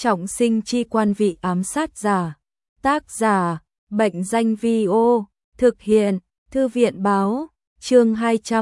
Trọng sinh chi quan vị ám sát giả. Tác giả, Bệnh danh Vi-ô. Thực hiện, Thư viện báo. Chương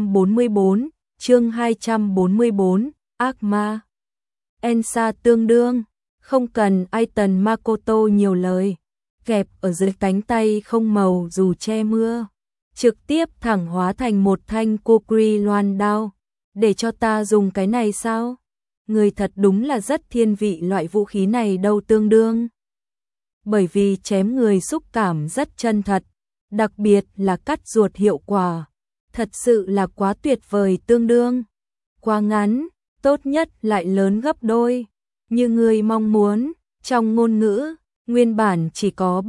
244, chương 244, ác ma. Ensa tương đương, không cần Aiton Makoto nhiều lời. Kẹp ở dưới cánh tay không màu dù che mưa. Trực tiếp thẳng hóa thành một thanh Kukri loan đao. Để cho ta dùng cái này sao? Người thật đúng là rất thiên vị loại vũ khí này đâu tương đương. Bởi vì chém người xúc cảm rất chân thật, đặc biệt là cắt ruột hiệu quả. Thật sự là quá tuyệt vời tương đương. Quá ngắn, tốt nhất lại lớn gấp đôi. Như người mong muốn, trong ngôn ngữ, nguyên bản chỉ có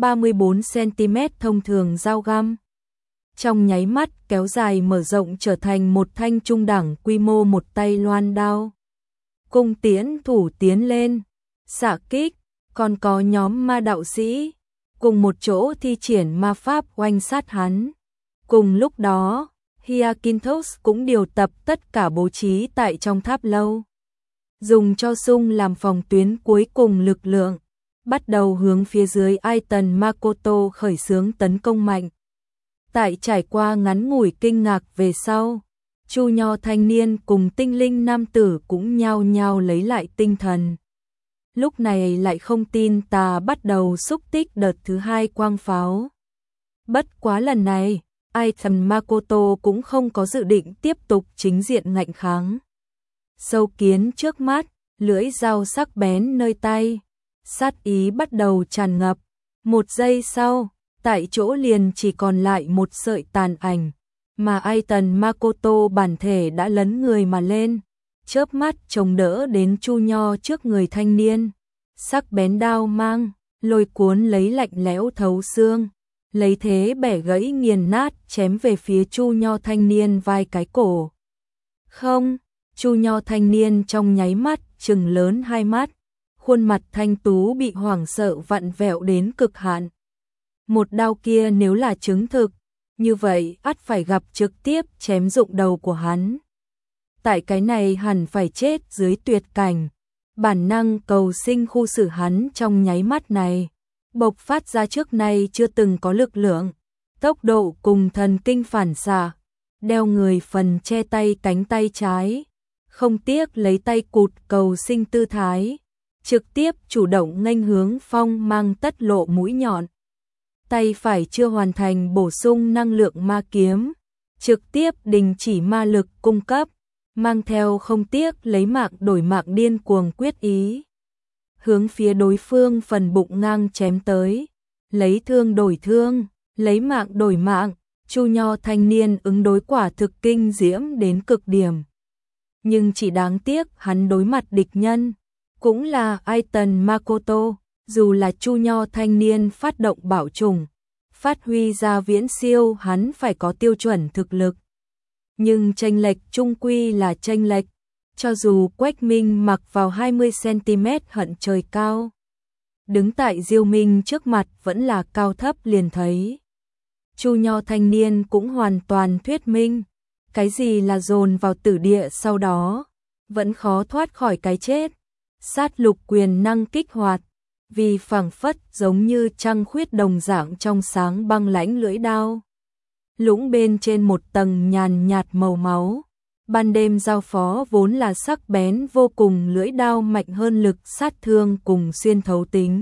34cm thông thường dao găm. Trong nháy mắt kéo dài mở rộng trở thành một thanh trung đẳng quy mô một tay loan đao. Cung tiễn thủ tiến lên, xạ kích, còn có nhóm ma đạo sĩ, cùng một chỗ thi triển ma pháp oanh sát hắn. Cùng lúc đó, Hyakinthos cũng điều tập tất cả bố trí tại trong tháp lâu. Dùng cho sung làm phòng tuyến cuối cùng lực lượng, bắt đầu hướng phía dưới Aiton Makoto khởi xướng tấn công mạnh. Tại trải qua ngắn ngủi kinh ngạc về sau, Chu Nho thanh niên cùng tinh linh nam tử cũng nhao nhao lấy lại tinh thần. Lúc này lại không tin tà bắt đầu xúc tích đợt thứ hai quang pháo. Bất quá lần này, Aiton Makoto cũng không có dự định tiếp tục chính diện ngạnh kháng. Sâu kiến trước mắt, lưỡi dao sắc bén nơi tay, sát ý bắt đầu tràn ngập. Một giây sau, tại chỗ liền chỉ còn lại một sợi tàn ảnh, mà Aiton Makoto bản thể đã lấn người mà lên, chớp mắt chống đỡ đến Chu Nho trước người thanh niên. Sắc bén đao mang, lôi cuốn lấy lạnh lẽo thấu xương, lấy thế bẻ gãy nghiền nát chém về phía Chu Nho thanh niên vai cái cổ. Không, Chu Nho thanh niên trong nháy mắt trừng lớn hai mắt, khuôn mặt thanh tú bị hoảng sợ vặn vẹo đến cực hạn. Một đao kia nếu là chứng thực, như vậy ắt phải gặp trực tiếp chém rụng đầu của hắn. Tại cái này hẳn phải chết dưới tuyệt cảnh. Bản năng cầu sinh khu xử hắn trong nháy mắt này, bộc phát ra trước nay chưa từng có lực lượng, tốc độ cùng thần kinh phản xạ, đeo người phần che tay cánh tay trái, không tiếc lấy tay cụt cầu sinh tư thái, trực tiếp chủ động nghênh hướng phong mang tất lộ mũi nhọn. Tay phải chưa hoàn thành bổ sung năng lượng ma kiếm, trực tiếp đình chỉ ma lực cung cấp, mang theo không tiếc lấy mạng đổi mạng điên cuồng quyết ý. Hướng phía đối phương phần bụng ngang chém tới, lấy thương đổi thương, lấy mạng đổi mạng, Chu Nho thanh niên ứng đối quả thực kinh diễm đến cực điểm. Nhưng chỉ đáng tiếc hắn đối mặt địch nhân, cũng là Aiton Makoto, dù là Chu Nho thanh niên phát động bảo trùng, phát huy ra viễn siêu hắn phải có tiêu chuẩn thực lực. Nhưng chênh lệch chung quy là chênh lệch, cho dù Quách Minh mặc vào 20cm hận trời cao. Đứng tại Diêu Minh trước mặt vẫn là cao thấp liền thấy. Chu Nho thanh niên cũng hoàn toàn thuyết minh, cái gì là dồn vào tử địa sau đó, vẫn khó thoát khỏi cái chết. Sát lục quyền năng kích hoạt, vì phảng phất giống như trăng khuyết đồng dạng trong sáng băng lãnh lưỡi đao. Lũng bên trên một tầng nhàn nhạt màu máu, ban đêm giao phó vốn là sắc bén vô cùng lưỡi đao mạnh hơn lực sát thương cùng xuyên thấu tính.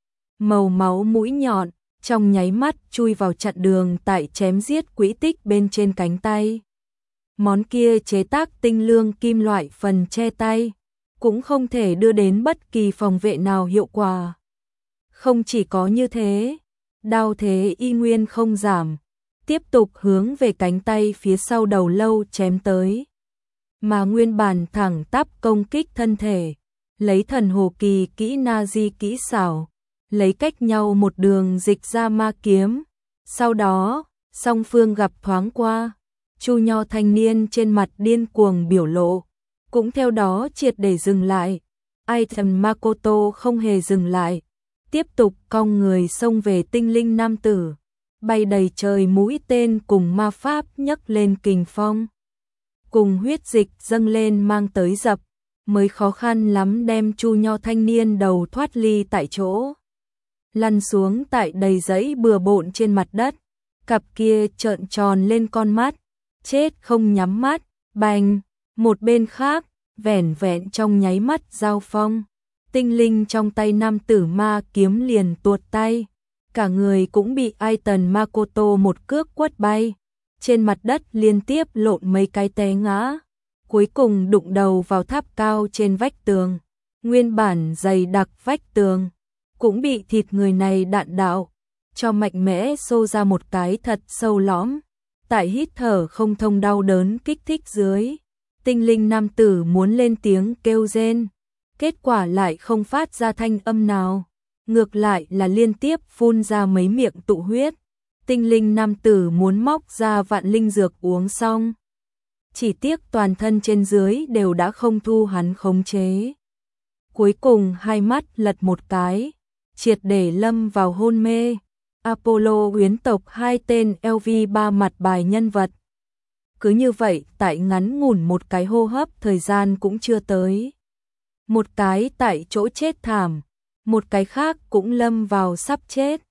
Màu máu mũi nhọn, trong nháy mắt chui vào chặn đường tại chém giết quỹ tích bên trên cánh tay. Món kia chế tác tinh lương kim loại phần che tay, cũng không thể đưa đến bất kỳ phòng vệ nào hiệu quả. Không chỉ có như thế, đao thế y nguyên không giảm, tiếp tục hướng về cánh tay phía sau đầu lâu chém tới. Mà nguyên bản thẳng tắp công kích thân thể, lấy thần hồ kỳ kỹ Nazi kỹ xảo, lấy cách nhau một đường dịch ra ma kiếm. Sau đó, song phương gặp thoáng qua, Chu Nho thanh niên trên mặt điên cuồng biểu lộ, cũng theo đó triệt để dừng lại. Aiton Makoto không hề dừng lại, tiếp tục cong người xông về tinh linh nam tử, bay đầy trời mũi tên cùng ma pháp nhấc lên kình phong. Cùng huyết dịch dâng lên mang tới dập, mới khó khăn lắm đem Chu Nho thanh niên đầu thoát ly tại chỗ. Lăn xuống tại đầy giấy bừa bộn trên mặt đất, cặp kia trợn tròn lên con mắt, chết không nhắm mắt, bành, một bên khác, vẻn vẹn trong nháy mắt giao phong. Tinh linh trong tay nam tử ma kiếm liền tuột tay, cả người cũng bị Aiton Makoto một cước quất bay, trên mặt đất liên tiếp lộn mấy cái té ngã, cuối cùng đụng đầu vào tháp cao trên vách tường. Nguyên bản dày đặc vách tường cũng bị thịt người này đạn đạo cho mạnh mẽ xô ra một cái thật sâu lõm. Tại hít thở không thông đau đớn kích thích dưới, tinh linh nam tử muốn lên tiếng kêu rên, kết quả lại không phát ra thanh âm nào, ngược lại là liên tiếp phun ra mấy miệng tụ huyết. Tinh linh nam tử muốn móc ra vạn linh dược uống xong, chỉ tiếc toàn thân trên dưới đều đã không thu hắn khống chế. Cuối cùng hai mắt lật một cái, triệt để lâm vào hôn mê. Apollo huyến tộc hai tên LV3 mặt bài nhân vật. Cứ như vậy tại ngắn ngủn một cái hô hấp thời gian cũng chưa tới. Một cái tại chỗ chết thảm, một cái khác cũng lâm vào sắp chết.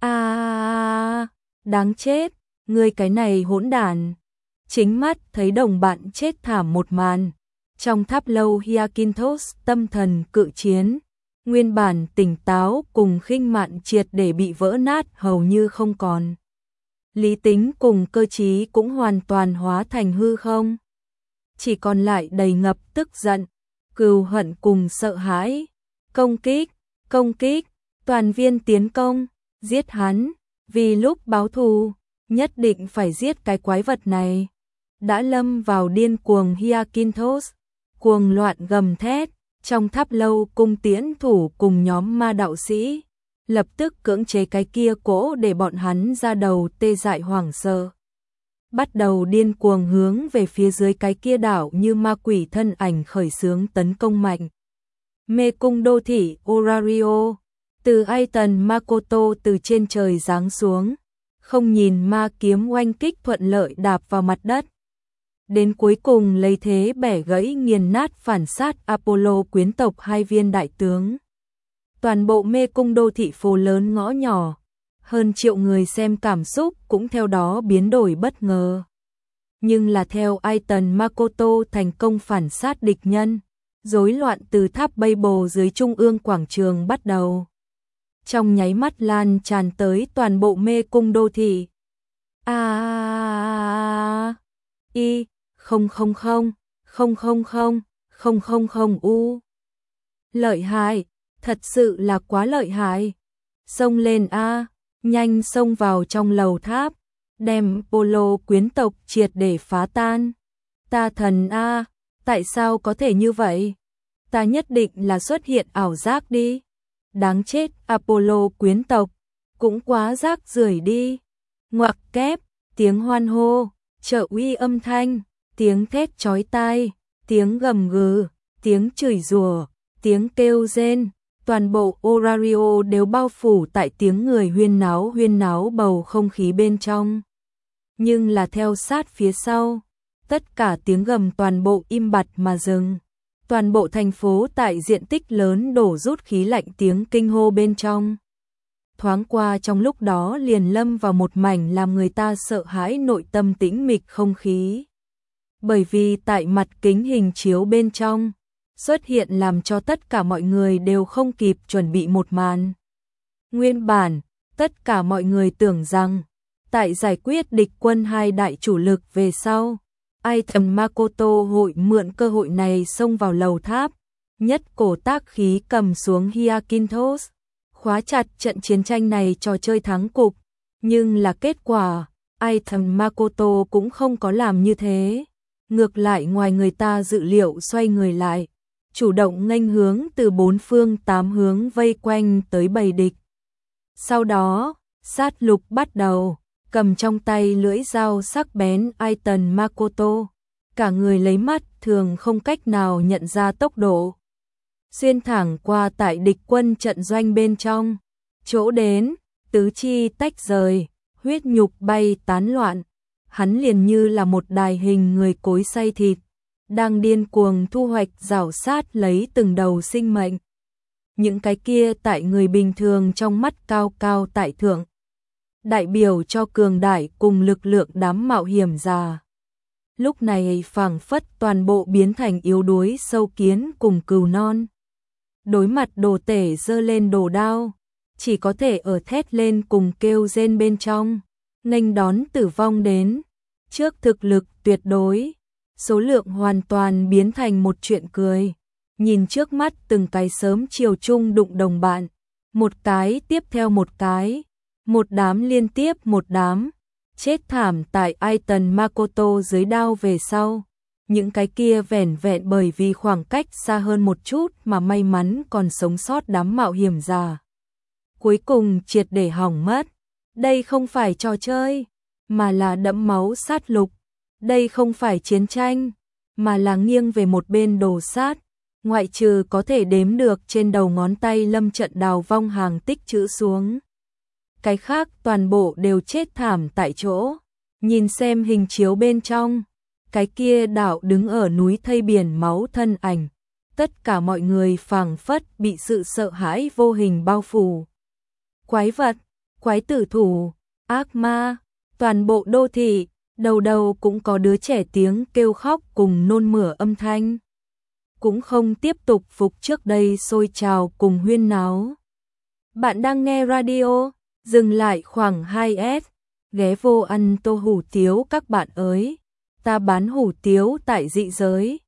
Đáng chết, ngươi cái này hỗn đản. Chính mắt thấy đồng bạn chết thảm một màn. Trong tháp lâu Hyakinthos tâm thần cự chiến, nguyên bản tỉnh táo cùng khinh mạn triệt để bị vỡ nát hầu như không còn. Lý tính cùng cơ trí cũng hoàn toàn hóa thành hư không. Chỉ còn lại đầy ngập tức giận, cừu hận cùng sợ hãi. Công kích, toàn viên tiến công, giết hắn, vì lúc báo thù, nhất định phải giết cái quái vật này. Đã lâm vào điên cuồng Hyakinthos, cuồng loạn gầm thét, trong tháp lâu cung tiễn thủ cùng nhóm ma đạo sĩ, lập tức cưỡng chế cái kia cỗ để bọn hắn ra đầu tê dại hoảng sợ. Bắt đầu điên cuồng hướng về phía dưới cái kia đảo như ma quỷ thân ảnh khởi xướng tấn công mạnh. Mê cung đô thị Orario, từ Aiton Makoto từ trên trời giáng xuống, không nhìn ma kiếm oanh kích thuận lợi đạp vào mặt đất. Đến cuối cùng lấy thế bẻ gãy nghiền nát phản sát Apollo quyến tộc hai viên đại tướng. Toàn bộ mê cung đô thị phố lớn ngõ nhỏ, hơn triệu người xem cảm xúc cũng theo đó biến đổi bất ngờ. Nhưng là theo Aiton Makoto thành công phản sát địch nhân, rối loạn từ tháp Babel dưới trung ương quảng trường bắt đầu. Trong nháy mắt lan tràn tới toàn bộ mê cung đô thị. Lợi hại, thật sự là quá lợi hại. Xông lên nhanh xông vào trong lầu tháp, đem Polo quyến tộc triệt để phá tan. Ta thần tại sao có thể như vậy? Ta nhất định là xuất hiện ảo giác đi. Đáng chết, Apollo quyến tộc, cũng quá rác rưởi đi. Ngoặc kép, tiếng hoan hô, trợ uy âm thanh, tiếng thét chói tai, tiếng gầm gừ, tiếng chửi rủa, tiếng kêu rên, toàn bộ Orario đều bao phủ tại tiếng người huyên náo bầu không khí bên trong. Nhưng là theo sát phía sau, tất cả tiếng gầm toàn bộ im bặt mà dừng. Toàn bộ thành phố tại diện tích lớn đổ rút khí lạnh tiếng kinh hô bên trong. Thoáng qua trong lúc đó liền lâm vào một mảnh làm người ta sợ hãi nội tâm tĩnh mịch không khí. Bởi vì tại mặt kính hình chiếu bên trong, xuất hiện làm cho tất cả mọi người đều không kịp chuẩn bị một màn. Nguyên bản, tất cả mọi người tưởng rằng, tại giải quyết địch quân hai đại chủ lực về sau, Aiton Makoto hội mượn cơ hội này xông vào lầu tháp, nhất cổ tác khí cầm xuống Hyakinthos, khóa chặt trận chiến tranh này trò chơi thắng cục. Nhưng là kết quả, Aiton Makoto cũng không có làm như thế. Ngược lại ngoài người ta dự liệu xoay người lại, chủ động nghênh hướng từ bốn phương tám hướng vây quanh tới bầy địch. Sau đó, sát lục bắt đầu, cầm trong tay lưỡi dao sắc bén Aiton Makoto, cả người lấy mắt thường không cách nào nhận ra tốc độ. Xuyên thẳng qua tại địch quân trận doanh bên trong, chỗ đến, tứ chi tách rời, huyết nhục bay tán loạn. Hắn liền như là một đài hình người cối xay thịt, đang điên cuồng thu hoạch rảo sát lấy từng đầu sinh mệnh. Những cái kia tại người bình thường trong mắt cao cao tại thượng, đại biểu cho cường đại cùng lực lượng đám mạo hiểm già. Lúc này phảng phất toàn bộ biến thành yếu đuối sâu kiến cùng cừu non. Đối mặt đồ tể giơ lên đồ đao, chỉ có thể ở thét lên cùng kêu rên bên trong, nghênh đón tử vong đến. Trước thực lực tuyệt đối, số lượng hoàn toàn biến thành một chuyện cười. Nhìn trước mắt từng cái sớm chiều chung đụng đồng bạn, một cái tiếp theo một cái, một đám liên tiếp một đám, chết thảm tại Aiton Makoto dưới đao về sau. Những cái kia vẻn vẹn bởi vì khoảng cách xa hơn một chút mà may mắn còn sống sót đám mạo hiểm già, cuối cùng triệt để hỏng mất. Đây không phải trò chơi, mà là đẫm máu sát lục. Đây không phải chiến tranh, mà là nghiêng về một bên đồ sát. Ngoại trừ có thể đếm được trên đầu ngón tay lâm trận đào vong hàng tích chữ xuống, cái khác toàn bộ đều chết thảm tại chỗ. Nhìn xem hình chiếu bên trong, cái kia đạo đứng ở núi thây biển máu thân ảnh, tất cả mọi người phảng phất bị sự sợ hãi vô hình bao phủ. Quái vật, quái tử thủ, ác ma, toàn bộ đô thị, đầu đầu cũng có đứa trẻ tiếng kêu khóc cùng nôn mửa âm thanh. Cũng không tiếp tục phục trước đây sôi trào cùng huyên náo. Bạn đang nghe radio, dừng lại khoảng 2S, ghé vô ăn tô hủ tiếu các bạn ơi. Ta bán hủ tiếu tại dị giới.